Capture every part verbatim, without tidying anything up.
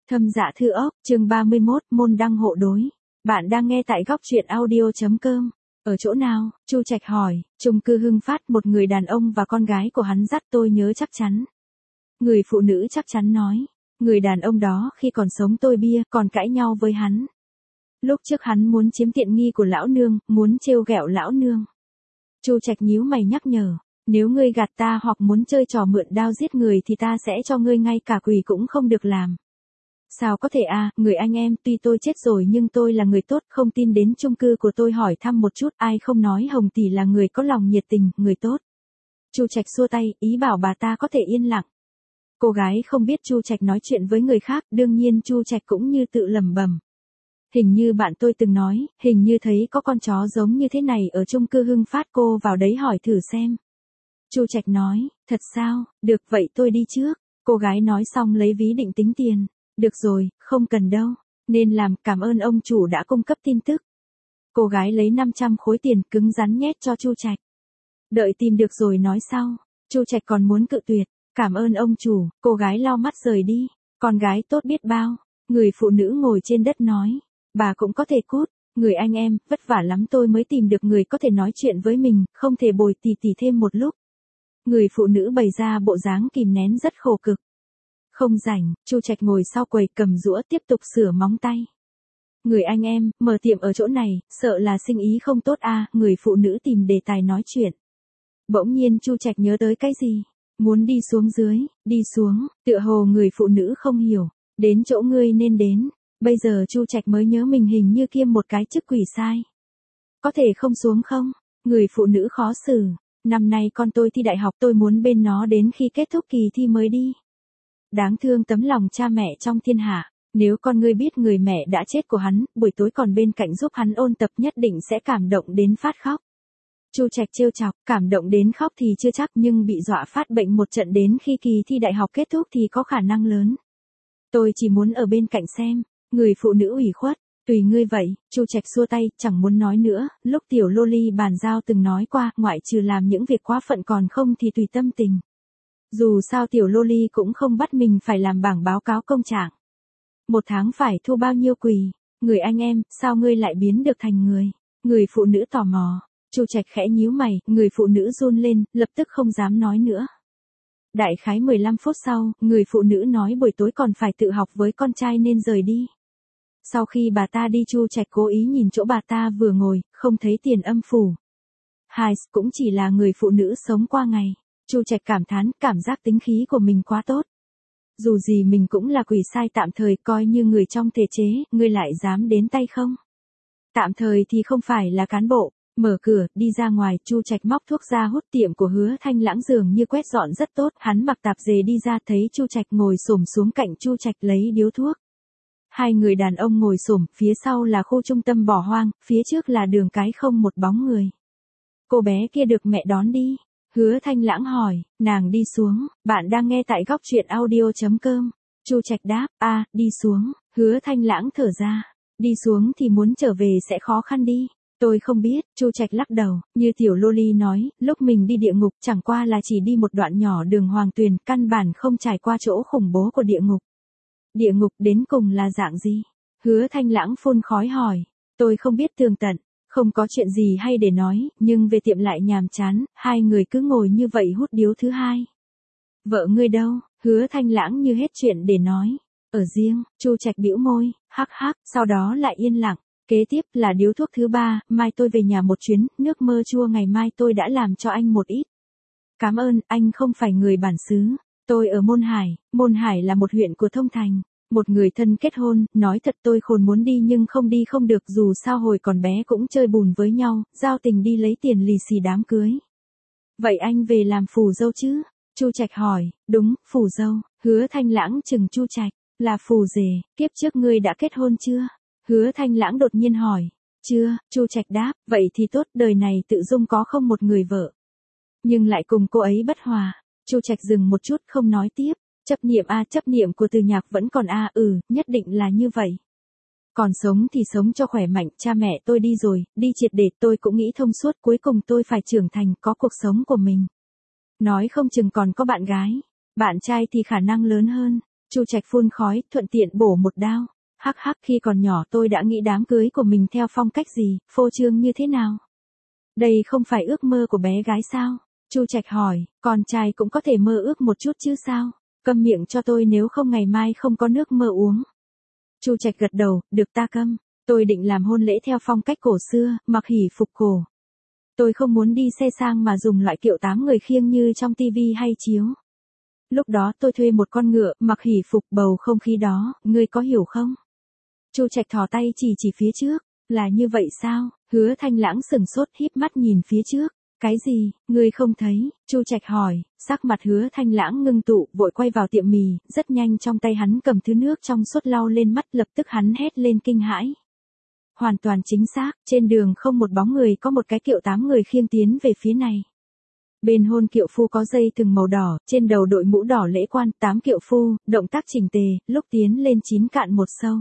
Thâm Dạ Thư ốc, chương ba mươi mốt, môn đăng hộ đối. Bạn đang nghe tại góc truyện audio chấm com. Ở chỗ nào? Chu Trạch hỏi. Chung cư Hưng Phát, một người đàn ông và con gái của hắn dắt tôi nhớ chắc chắn. Người phụ nữ chắc chắn nói. Người đàn ông đó khi còn sống tôi bia, còn cãi nhau với hắn. Lúc trước hắn muốn chiếm tiện nghi của lão nương, muốn trêu ghẹo lão nương. Chu Trạch nhíu mày nhắc nhở. Nếu ngươi gạt ta hoặc muốn chơi trò mượn đao giết người thì ta sẽ cho ngươi ngay cả quỷ cũng không được làm. Sao có thể à, người anh em, tuy tôi chết rồi nhưng tôi là người tốt, không tin đến chung cư của tôi hỏi thăm một chút, ai không nói Hồng tỷ là người có lòng nhiệt tình, người tốt. Chu Trạch xua tay, ý bảo bà ta có thể yên lặng. Cô gái không biết Chu Trạch nói chuyện với người khác, đương nhiên Chu Trạch cũng như tự lẩm bẩm. Hình như bạn tôi từng nói, hình như thấy có con chó giống như thế này ở chung cư Hưng Phát, cô vào đấy hỏi thử xem. Chu Trạch nói, thật sao, được vậy tôi đi trước. Cô gái nói xong lấy ví định tính tiền. Được rồi, không cần đâu. Nên làm, cảm ơn ông chủ đã cung cấp tin tức. Cô gái lấy năm trăm khối tiền cứng rắn nhét cho Chu Trạch. Đợi tìm được rồi nói sau. Chu Trạch còn muốn cự tuyệt. Cảm ơn ông chủ, cô gái lau mắt rời đi. Con gái tốt biết bao. Người phụ nữ ngồi trên đất nói. Bà cũng có thể cút. Người anh em, vất vả lắm tôi mới tìm được người có thể nói chuyện với mình, không thể bồi tỉ tỉ thêm một lúc. Người phụ nữ bày ra bộ dáng kìm nén rất khổ cực. Không rảnh, Chu Trạch ngồi sau quầy cầm giũa tiếp tục sửa móng tay. Người anh em, mở tiệm ở chỗ này, sợ là sinh ý không tốt à, người phụ nữ tìm đề tài nói chuyện. Bỗng nhiên Chu Trạch nhớ tới cái gì? Muốn đi xuống dưới, đi xuống, tựa hồ người phụ nữ không hiểu. Đến chỗ ngươi nên đến. Bây giờ Chu Trạch mới nhớ mình hình như kiêm một cái chức quỷ sai. Có thể không xuống không? Người phụ nữ khó xử. Năm nay con tôi thi đại học, tôi muốn bên nó đến khi kết thúc kỳ thi mới đi. Đáng thương tấm lòng cha mẹ trong thiên hạ. Nếu con ngươi biết người mẹ đã chết của hắn, buổi tối còn bên cạnh giúp hắn ôn tập nhất định sẽ cảm động đến phát khóc. Chu Trạch trêu chọc, cảm động đến khóc thì chưa chắc nhưng bị dọa phát bệnh một trận đến khi kỳ thi đại học kết thúc thì có khả năng lớn. Tôi chỉ muốn ở bên cạnh xem. Người phụ nữ ủy khuất. Tùy ngươi vậy, Chu Trạch xua tay, chẳng muốn nói nữa, lúc tiểu loli bàn giao từng nói qua, ngoại trừ làm những việc quá phận còn không thì tùy tâm tình. Dù sao tiểu loli cũng không bắt mình phải làm bảng báo cáo công trạng. Một tháng phải thu bao nhiêu quỳ, người anh em, sao ngươi lại biến được thành người? Người phụ nữ tò mò, Chu Trạch khẽ nhíu mày, người phụ nữ run lên, lập tức không dám nói nữa. Đại khái mười lăm phút sau, người phụ nữ nói buổi tối còn phải tự học với con trai nên rời đi. Sau khi bà ta đi Chu Trạch cố ý nhìn chỗ bà ta vừa ngồi, không thấy tiền âm phủ. Hai, cũng chỉ là người phụ nữ sống qua ngày. Chu Trạch cảm thán, cảm giác tính khí của mình quá tốt. Dù gì mình cũng là quỷ sai tạm thời, coi như người trong thể chế, ngươi lại dám đến tay không? Tạm thời thì không phải là cán bộ. Mở cửa, đi ra ngoài, Chu Trạch móc thuốc ra hút, tiệm của Hứa Thanh Lãng dường như quét dọn rất tốt, hắn mặc tạp dề đi ra thấy Chu Trạch ngồi xổm xuống cạnh Chu Trạch lấy điếu thuốc. Hai người đàn ông ngồi xổm, phía sau là khu trung tâm bỏ hoang, phía trước là đường cái không một bóng người. Cô bé kia được mẹ đón đi. Hứa Thanh Lãng hỏi, nàng đi xuống, bạn đang nghe tại góc truyện audio chấm com. Chu Trạch đáp, a, đi xuống. Hứa Thanh Lãng thở ra, đi xuống thì muốn trở về sẽ khó khăn đi. Tôi không biết, Chu Trạch lắc đầu, như tiểu loli nói, lúc mình đi địa ngục chẳng qua là chỉ đi một đoạn nhỏ đường Hoàng Tuyền, căn bản không trải qua chỗ khủng bố của địa ngục. Địa ngục đến cùng là dạng gì? Hứa Thanh Lãng phun khói hỏi, tôi không biết tường tận, không có chuyện gì hay để nói, nhưng về tiệm lại nhàm chán, hai người cứ ngồi như vậy hút điếu thứ hai. Vợ ngươi đâu? Hứa Thanh Lãng như hết chuyện để nói. Ở riêng, Chu Trạch bĩu môi, hắc hắc, sau đó lại yên lặng. Kế tiếp là điếu thuốc thứ ba, mai tôi về nhà một chuyến, nước mơ chua ngày mai tôi đã làm cho anh một ít. Cảm ơn, anh không phải người bản xứ. Tôi ở Môn Hải, Môn Hải là một huyện của Thông Thành. Một người thân kết hôn, nói thật tôi khôn muốn đi nhưng không đi không được, dù sao hồi còn bé cũng chơi bùn với nhau, giao tình đi lấy tiền lì xì đám cưới. Vậy anh về làm phù dâu chứ? Chu Trạch hỏi, đúng, phù dâu. Hứa Thanh Lãng chừng Chu Trạch, là phù rể, kiếp trước ngươi đã kết hôn chưa? Hứa Thanh Lãng đột nhiên hỏi, chưa, Chu Trạch đáp, vậy thì tốt, đời này tự dung có không một người vợ. Nhưng lại cùng cô ấy bất hòa. Chu Trạch dừng một chút không nói tiếp. Chấp niệm a, chấp niệm của Từ Nhạc vẫn còn a, ừ, nhất định là như vậy. Còn sống thì sống cho khỏe mạnh, cha mẹ tôi đi rồi, đi triệt để, tôi cũng nghĩ thông suốt, cuối cùng tôi phải trưởng thành, có cuộc sống của mình. Nói không chừng còn có bạn gái, bạn trai thì khả năng lớn hơn. Chu Trạch phun khói, thuận tiện bổ một đao. Hắc hắc, khi còn nhỏ tôi đã nghĩ đám cưới của mình theo phong cách gì, phô trương như thế nào. Đây không phải ước mơ của bé gái sao? Chu Trạch hỏi, con trai cũng có thể mơ ước một chút chứ sao? Câm miệng cho tôi nếu không ngày mai không có nước mơ uống. Chu Trạch gật đầu, được ta câm. Tôi định làm hôn lễ theo phong cách cổ xưa, mặc hỷ phục cổ. Tôi không muốn đi xe sang mà dùng loại kiệu tám người khiêng như trong tivi hay chiếu. Lúc đó tôi thuê một con ngựa, mặc hỷ phục, bầu không khí đó, ngươi có hiểu không? Chu Trạch thò tay chỉ chỉ phía trước, là như vậy sao? Hứa Thanh Lãng sừng sốt híp mắt nhìn phía trước. Cái gì, ngươi không thấy? Chu Trạch hỏi, sắc mặt Hứa Thanh Lãng ngưng tụ, vội quay vào tiệm mì, rất nhanh trong tay hắn cầm thứ nước trong suốt lau lên mắt, lập tức hắn hét lên kinh hãi. Hoàn toàn chính xác, trên đường không một bóng người, có một cái kiệu tám người khiêng tiến về phía này. Bên hôn kiệu phu có dây thừng màu đỏ, trên đầu đội mũ đỏ lễ quan, tám kiệu phu, động tác chỉnh tề, lúc tiến lên chín cạn một sâu.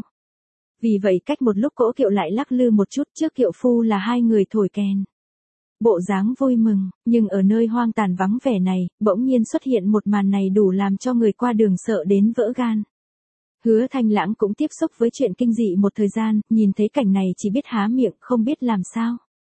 Vì vậy cách một lúc cỗ kiệu lại lắc lư một chút, trước kiệu phu là hai người thổi kèn. Bộ dáng vui mừng, nhưng ở nơi hoang tàn vắng vẻ này, bỗng nhiên xuất hiện một màn này đủ làm cho người qua đường sợ đến vỡ gan. Hứa Thanh Lãng cũng tiếp xúc với chuyện kinh dị một thời gian, nhìn thấy cảnh này chỉ biết há miệng, không biết làm sao.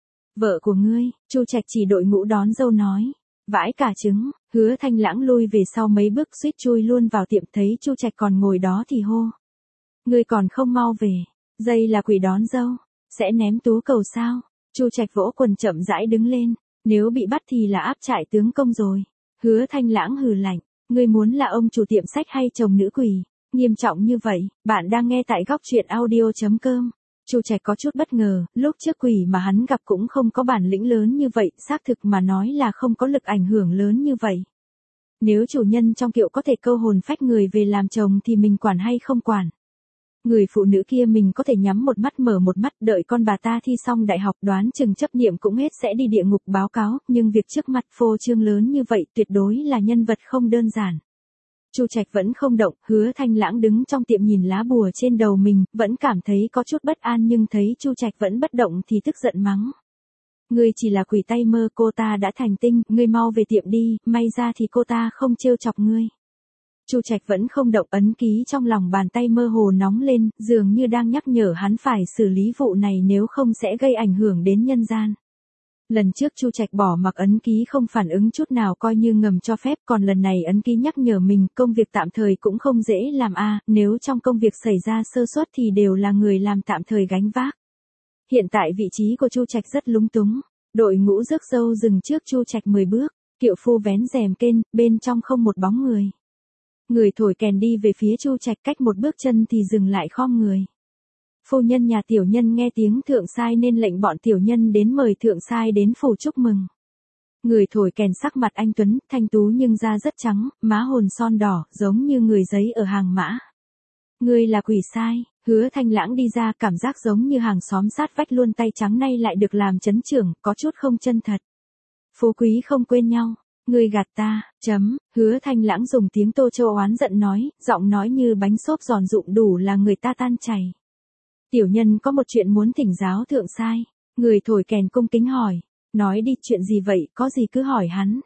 Vợ của ngươi, Chu Trạch chỉ đội ngũ đón dâu nói. Vãi cả trứng, Hứa Thanh Lãng lui về sau mấy bước suýt chui luôn vào tiệm, thấy Chu Trạch còn ngồi đó thì hô. Ngươi còn không mau về, dây là quỷ đón dâu, sẽ ném tú cầu sao? Chu Trạch vỗ quần chậm rãi đứng lên, nếu bị bắt thì là áp trại tướng công rồi. Hứa Thanh Lãng hừ lạnh, ngươi muốn là ông chủ tiệm sách hay chồng nữ quỷ? Nghiêm trọng như vậy, bạn đang nghe tại góc truyện audio chấm com. Chu Trạch có chút bất ngờ, lúc trước quỷ mà hắn gặp cũng không có bản lĩnh lớn như vậy, xác thực mà nói là không có lực ảnh hưởng lớn như vậy. Nếu chủ nhân trong kiệu có thể câu hồn phách người về làm chồng thì mình quản hay không quản. Người phụ nữ kia mình có thể nhắm một mắt mở một mắt, đợi con bà ta thi xong đại học đoán chừng chấp niệm cũng hết sẽ đi địa ngục báo cáo, nhưng việc trước mặt phô trương lớn như vậy tuyệt đối là nhân vật không đơn giản. Chu Trạch vẫn không động, Hứa Thanh Lãng đứng trong tiệm nhìn lá bùa trên đầu mình, vẫn cảm thấy có chút bất an nhưng thấy Chu Trạch vẫn bất động thì tức giận mắng. Ngươi chỉ là quỷ tay mơ, cô ta đã thành tinh, ngươi mau về tiệm đi, may ra thì cô ta không trêu chọc ngươi. Chu Trạch vẫn không động, ấn ký trong lòng bàn tay mơ hồ nóng lên, dường như đang nhắc nhở hắn phải xử lý vụ này nếu không sẽ gây ảnh hưởng đến nhân gian. Lần trước Chu Trạch bỏ mặc ấn ký không phản ứng chút nào coi như ngầm cho phép, còn lần này ấn ký nhắc nhở mình, công việc tạm thời cũng không dễ làm a, à, nếu trong công việc xảy ra sơ suất thì đều là người làm tạm thời gánh vác. Hiện tại vị trí của Chu Trạch rất lúng túng, đội ngũ rước dâu dừng trước Chu Trạch mười bước, kiệu phu vén rèm kên, bên trong không một bóng người. Người thổi kèn đi về phía Chu Trạch cách một bước chân thì dừng lại khom người. Phu nhân nhà tiểu nhân nghe tiếng thượng sai nên lệnh bọn tiểu nhân đến mời thượng sai đến phủ chúc mừng. Người thổi kèn sắc mặt anh tuấn, thanh tú nhưng da rất trắng, má hồn son đỏ, giống như người giấy ở hàng mã. Ngươi là quỷ sai, Hứa Thanh Lãng đi ra, cảm giác giống như hàng xóm sát vách luôn, tay trắng nay lại được làm chấn trưởng, có chút không chân thật. Phú quý không quên nhau. Ngươi gạt ta, chấm, Hứa Thanh Lãng dùng tiếng Tô Châu oán giận nói, giọng nói như bánh xốp giòn rụm đủ là người ta tan chảy. Tiểu nhân có một chuyện muốn thỉnh giáo thượng sai. Người thổi kèn cung kính hỏi, nói đi, chuyện gì vậy, có gì cứ hỏi hắn.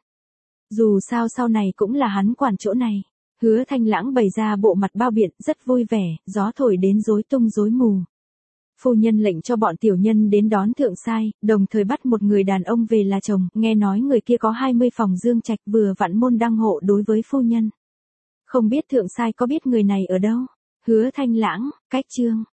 Dù sao sau này cũng là hắn quản chỗ này. Hứa Thanh Lãng bày ra bộ mặt bao biện, rất vui vẻ, gió thổi đến rối tung rối mù. Phu nhân lệnh cho bọn tiểu nhân đến đón thượng sai, đồng thời bắt một người đàn ông về là chồng, nghe nói người kia có hai mươi phòng dương trạch, vừa vặn môn đăng hộ đối với phu nhân. Không biết thượng sai có biết người này ở đâu? Hứa Thanh Lãng, cách chương.